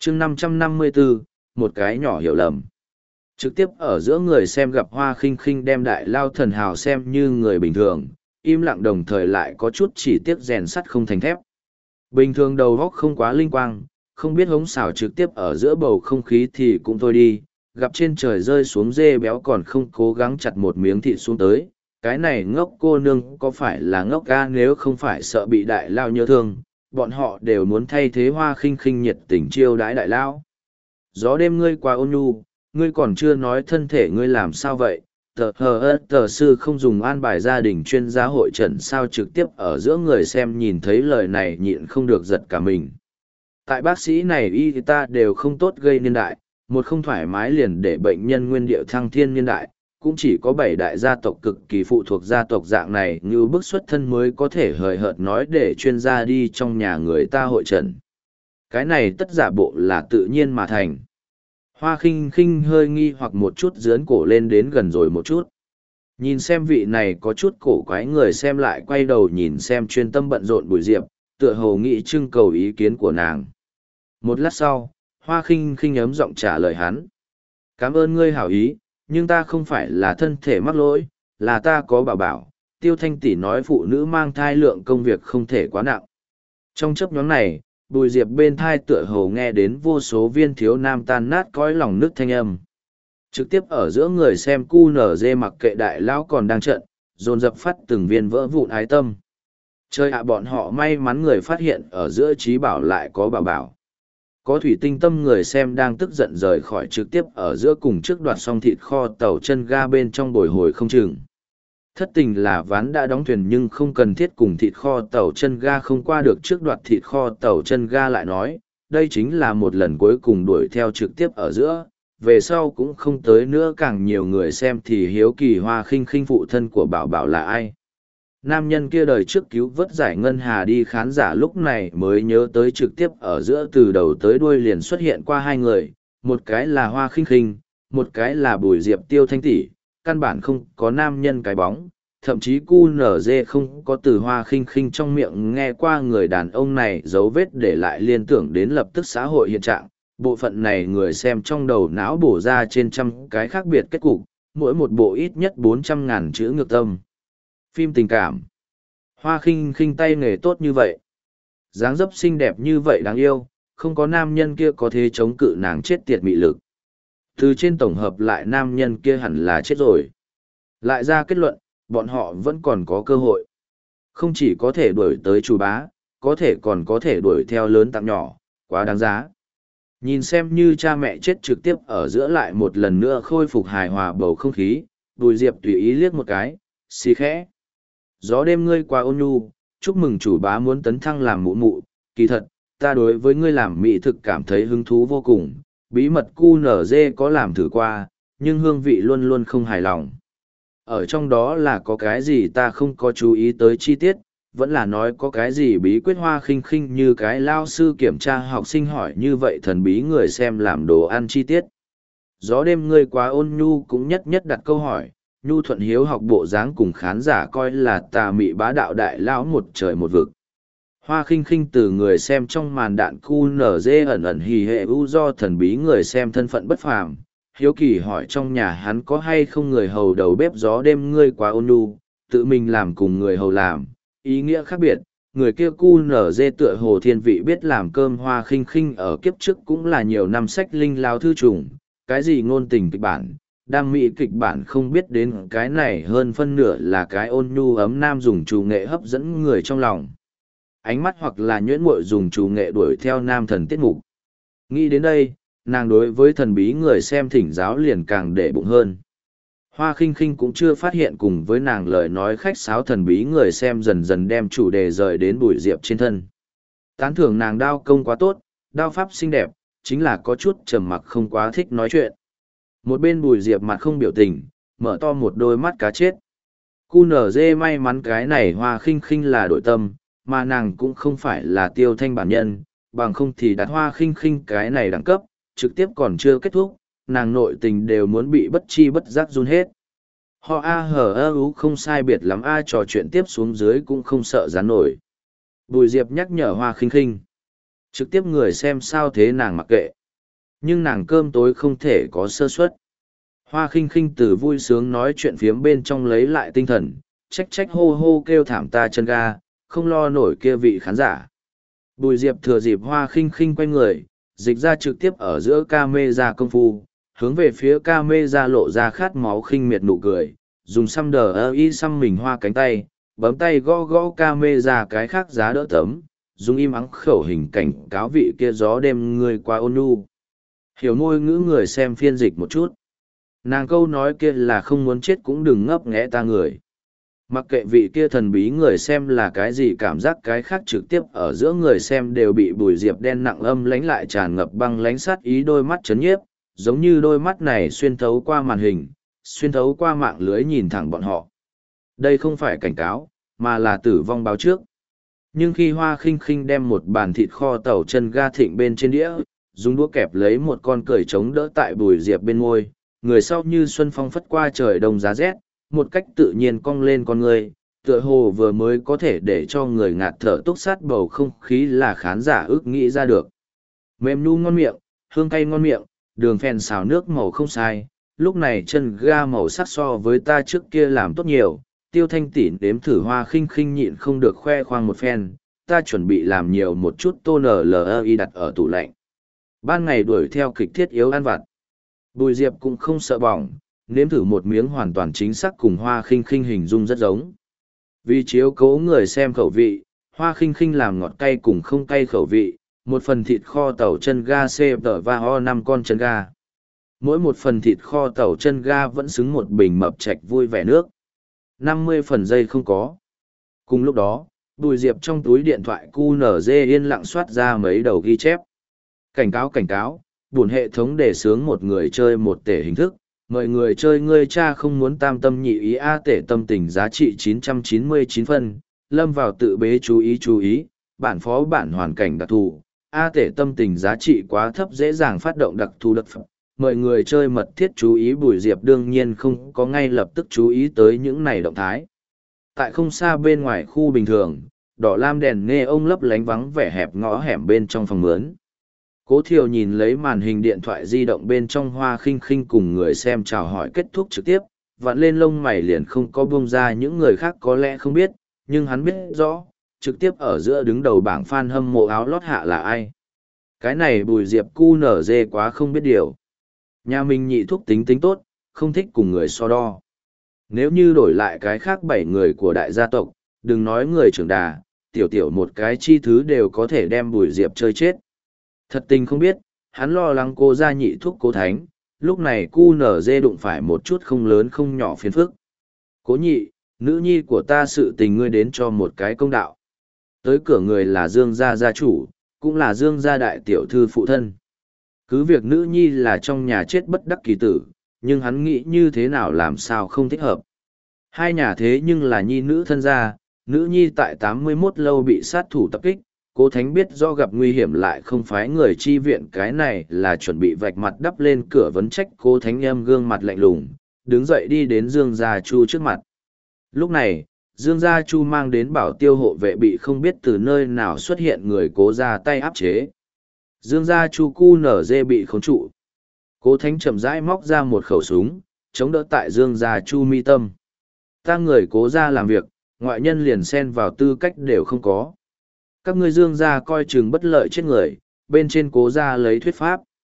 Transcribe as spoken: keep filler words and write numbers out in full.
chương năm trăm năm mươi bốn, một cái nhỏ hiểu lầm. Trực tiếp ở giữa người xem gặp Hoa Khinh Khinh đem Đại Lao Thần Hào xem như người bình thường, im lặng đồng thời lại có chút chỉ tiếc rèn sắt không thành thép. Bình thường đầu góc không quá linh quang, không biết hống xảo trực tiếp ở giữa bầu không khí thì cũng thôi đi, gặp trên trời rơi xuống dê béo còn không cố gắng chặt một miếng thịt xuống tới. Cái này ngốc cô nương có phải là ngốc ga, nếu không phải sợ bị Đại Lao nhớ thương, bọn họ đều muốn thay thế Hoa Khinh Khinh nhiệt tình chiêu đãi Đại Lao. Gió đêm ngươi quá ôn nhu, ngươi còn chưa nói thân thể ngươi làm sao vậy? Tờ hờ ớt tờ sư không dùng an bài gia đình chuyên gia hội trần sao, trực tiếp ở giữa người xem nhìn thấy lời này nhịn không được giật cả mình. Tại bác sĩ này y ta đều không tốt gây niên đại, một không thoải mái liền để bệnh nhân nguyên điệu thăng thiên niên đại, cũng chỉ có bảy đại gia tộc cực kỳ phụ thuộc gia tộc dạng này như bức xuất thân mới có thể hời hợt nói để chuyên gia đi trong nhà người ta hội trần. Cái này tất giả bộ là tự nhiên mà thành. Hoa Khinh Khinh hơi nghi hoặc một chút dướn cổ lên đến gần rồi một chút. Nhìn xem vị này có chút cổ quái người xem lại quay đầu nhìn xem chuyên tâm bận rộn Bùi Diệp, tựa hồ nghĩ trưng cầu ý kiến của nàng. Một lát sau, Hoa Khinh Khinh ấm giọng trả lời hắn. Cảm ơn ngươi hảo ý, nhưng ta không phải là thân thể mắc lỗi, là ta có bảo bảo. Tiêu Thanh tỷ nói phụ nữ mang thai lượng công việc không thể quá nặng. Trong chấp nhóm này, Bùi Diệp bên thai tựa hồ nghe đến vô số viên thiếu nam tan nát cõi lòng nước thanh âm. Trực tiếp ở giữa người xem cu nở dê mặc kệ Đại Lão còn đang trận, dồn dập phát từng viên vỡ vụn ái tâm. Chơi ạ, bọn họ may mắn người phát hiện ở giữa trí bảo lại có bảo bảo. Có thủy tinh tâm người xem đang tức giận rời khỏi trực tiếp ở giữa cùng trước đoạt xong thịt kho tàu chân ga bên trong bồi hồi không chừng. Thất tình là ván đã đóng thuyền nhưng không cần thiết cùng thịt kho tàu chân ga không qua được trước đoạt thịt kho tàu chân ga lại nói, đây chính là một lần cuối cùng đuổi theo trực tiếp ở giữa, về sau cũng không tới nữa, càng nhiều người xem thì hiếu kỳ Hoa Khinh Khinh phụ thân của Bảo Bảo là ai. Nam nhân kia đời trước cứu vớt giải ngân hà đi, khán giả lúc này mới nhớ tới trực tiếp ở giữa từ đầu tới đuôi liền xuất hiện qua hai người, một cái là Hoa Khinh Khinh, một cái là Bùi Diệp Tiêu Thanh tỷ. Căn bản không có nam nhân cái bóng, thậm chí cu nở dê không có từ Hoa Khinh Khinh trong miệng nghe qua người đàn ông này dấu vết để lại liên tưởng đến lập tức xã hội hiện trạng. Bộ phận này người xem trong đầu não bổ ra trên trăm cái khác biệt kết cục, mỗi một bộ ít nhất bốn trăm ngàn chữ ngược tâm. Phim tình cảm. Hoa Khinh Khinh tay nghề tốt như vậy, dáng dấp xinh đẹp như vậy đáng yêu, không có nam nhân kia có thể chống cự nàng chết tiệt mị lực. Từ trên tổng hợp lại nam nhân kia hẳn là chết rồi. Lại ra kết luận, bọn họ vẫn còn có cơ hội. Không chỉ có thể đuổi tới chủ bá, có thể còn có thể đuổi theo lớn tặng nhỏ, quá đáng giá. Nhìn xem như cha mẹ chết trực tiếp ở giữa lại một lần nữa khôi phục hài hòa bầu không khí, Bùi Diệp tùy ý liếc một cái, xì khẽ. Gió đêm ngươi quá ôn nhu, chúc mừng chủ bá muốn tấn thăng làm mụ mụ, kỳ thật, ta đối với ngươi làm mỹ thực cảm thấy hứng thú vô cùng. Bí mật cu nở dê có làm thử qua, nhưng hương vị luôn luôn không hài lòng. Ở trong đó là có cái gì ta không có chú ý tới chi tiết, vẫn là nói có cái gì bí quyết. Hoa Khinh Khinh như cái lao sư kiểm tra học sinh hỏi như vậy thần bí người xem làm đồ ăn chi tiết. Gió đêm ngươi quá ôn nhu cũng nhất nhất đặt câu hỏi, nhu thuận hiếu học bộ dáng cùng khán giả coi là tà mị bá đạo đại lão một trời một vực. Hoa Khinh Khinh từ người xem trong màn đạn cu nở dê ẩn ẩn hì hệ u do thần bí người xem thân phận bất phàm, hiếu kỳ hỏi trong nhà hắn có hay không người hầu đầu bếp. Gió đêm ngươi quá ôn nhu, tự mình làm cùng người hầu làm, ý nghĩa khác biệt. Người kia cu nở dê tựa hồ thiên vị biết làm cơm. Hoa Khinh Khinh ở kiếp trước cũng là nhiều năm sách linh lao thư trùng, cái gì ngôn tình kịch bản, đam mỹ kịch bản không biết đến cái này hơn phân nửa là cái ôn nhu ấm nam dùng chủ nghệ hấp dẫn người trong lòng. Ánh mắt hoặc là nhuyễn muội dùng chủ nghệ đuổi theo nam thần tiết mục. Nghĩ đến đây, nàng đối với thần bí người xem thỉnh giáo liền càng để bụng hơn. Hoa Khinh Khinh cũng chưa phát hiện cùng với nàng lời nói khách sáo thần bí người xem dần dần đem chủ đề rời đến Bùi Diệp trên thân. Tán thưởng nàng đao công quá tốt, đao pháp xinh đẹp, chính là có chút trầm mặc không quá thích nói chuyện. Một bên Bùi Diệp mặt không biểu tình, mở to một đôi mắt cá chết. Cu nở dê may mắn cái này Hoa Khinh Khinh là đội tâm, mà nàng cũng không phải là Tiêu Thanh bản nhân, bằng không thì đặt Hoa Khinh Khinh cái này đẳng cấp, trực tiếp còn chưa kết thúc, nàng nội tình đều muốn bị bất chi bất giác run hết. Họ a hờ ơ ú không sai biệt lắm, a trò chuyện tiếp xuống dưới cũng không sợ rán nổi. Bùi Diệp nhắc nhở Hoa Khinh Khinh. Trực tiếp người xem sao thế nàng mặc kệ. Nhưng nàng cơm tối không thể có sơ suất. Hoa khinh khinh từ vui sướng nói chuyện phiếm bên trong lấy lại tinh thần, trách trách hô hô kêu thảm ta chân ga, không lo nổi kia vị khán giả. Bùi Diệp thừa dịp Hoa khinh khinh quay người, dịch ra trực tiếp ở giữa ca mê ra công phu, hướng về phía ca mê ra lộ ra khát máu khinh miệt nụ cười, dùng xăm đờ ơ y xăm mình hoa cánh tay, bấm tay gõ gõ ca mê ra cái khác giá đỡ tấm, dùng im ắng khẩu hình cảnh cáo vị kia gió đêm người qua ôn nhu. Hiểu ngôi ngữ người xem phiên dịch một chút. Nàng câu nói kia là không muốn chết cũng đừng ngấp nghẽ ta người. Mặc kệ vị kia thần bí người xem là cái gì cảm giác cái khác trực tiếp ở giữa người xem đều bị Bùi Diệp đen nặng âm lánh lại tràn ngập băng lánh sát ý đôi mắt chấn nhiếp, giống như đôi mắt này xuyên thấu qua màn hình, xuyên thấu qua mạng lưới nhìn thẳng bọn họ. Đây không phải cảnh cáo, mà là tử vong báo trước. Nhưng khi Hoa khinh khinh đem một bàn thịt kho tàu chân ga thịnh bên trên đĩa, dùng đũa kẹp lấy một con cởi trống đỡ tại Bùi Diệp bên môi, người sau như xuân phong phất qua trời đông giá rét, một cách tự nhiên cong lên con người, tựa hồ vừa mới có thể để cho người ngạt thở túc sát bầu không khí là khán giả ước nghĩ ra được. Mềm nhu ngon miệng, hương cay ngon miệng, đường phèn xào nước màu không sai, lúc này chân ga màu sắc so với ta trước kia làm tốt nhiều, Tiêu Thanh Tỷ đếm thử Hoa khinh khinh nhịn không được khoe khoang một phen, ta chuẩn bị làm nhiều một chút tô nờ lờ i đặt ở tủ lạnh. Ban ngày đuổi theo kịch thiết yếu ăn vặt. Bùi Diệp cũng không sợ bỏng, nếm thử một miếng hoàn toàn chính xác cùng Hoa khinh khinh hình dung rất giống. Vì chiếu cố người xem khẩu vị, Hoa khinh khinh làm ngọt cay cùng không cay khẩu vị, một phần thịt kho tàu chân ga C tờ và ho năm con chân ga. Mỗi một phần thịt kho tàu chân ga vẫn xứng một bình mập chạch vui vẻ nước. năm mươi phần giây không có. Cùng lúc đó, Bùi Diệp trong túi điện thoại cu nở dê yên lặng soát ra mấy đầu ghi chép. Cảnh cáo cảnh cáo, buồn hệ thống đề xướng một người chơi một tể hình thức, mời người chơi ngươi cha không muốn tam tâm nhị ý A tể tâm tình giá trị chín trăm chín mươi chín phân, lâm vào tự bế chú ý chú ý, bản phó bản hoàn cảnh đặc thù, A tể tâm tình giá trị quá thấp dễ dàng phát động đặc thù đặc phẩm. Mời người chơi mật thiết chú ý. Bùi Diệp đương nhiên không có ngay lập tức chú ý tới những này động thái. Tại không xa bên ngoài khu bình thường, đỏ lam đèn nghe ông lấp lánh vắng vẻ hẹp ngõ hẻm bên trong phòng mướn. Cố Thiều nhìn lấy màn hình điện thoại di động bên trong Hoa khinh khinh cùng người xem chào hỏi kết thúc trực tiếp, vặn lên lông mày liền không có buông ra những người khác có lẽ không biết, nhưng hắn biết rõ, trực tiếp ở giữa đứng đầu bảng fan hâm mộ áo lót hạ là ai. Cái này Bùi Diệp cu nở dê quá không biết điều. Nhà mình nhị thúc tính tính tốt, không thích cùng người so đo. Nếu như đổi lại cái khác bảy người của đại gia tộc, đừng nói người trưởng đà, tiểu tiểu một cái chi thứ đều có thể đem Bùi Diệp chơi chết. Thật tình không biết, hắn lo lắng cô gia nhị thúc cố thánh, lúc này cu nở dê đụng phải một chút không lớn không nhỏ phiền phức. Cố nhị, nữ nhi của ta sự tình ngươi đến cho một cái công đạo. Tới cửa người là Dương gia gia chủ, cũng là Dương gia đại tiểu thư phụ thân. Cứ việc nữ nhi là trong nhà chết bất đắc kỳ tử, nhưng hắn nghĩ như thế nào làm sao không thích hợp. Hai nhà thế nhưng là nhi nữ thân gia, nữ nhi tại tám mươi mốt lâu bị sát thủ tập kích, Cố Thánh biết do gặp nguy hiểm lại không phái người chi viện, cái này là chuẩn bị vạch mặt đắp lên cửa vấn trách. Cố Thánh âm gương mặt lạnh lùng, đứng dậy đi đến Dương Gia Chu trước mặt. Lúc này, Dương Gia Chu mang đến bảo tiêu hộ vệ bị không biết từ nơi nào xuất hiện người Cố ra tay áp chế. Dương Gia Chu cu nở dê bị khống trụ. Cố Thánh chậm rãi móc ra một khẩu súng, chống đỡ tại Dương Gia Chu mi tâm. Ta người Cố ra làm việc, ngoại nhân liền xen vào tư cách đều không có. Các ngươi Dương gia coi chừng bất lợi chết người, bên trên Cố gia lấy thuyết pháp.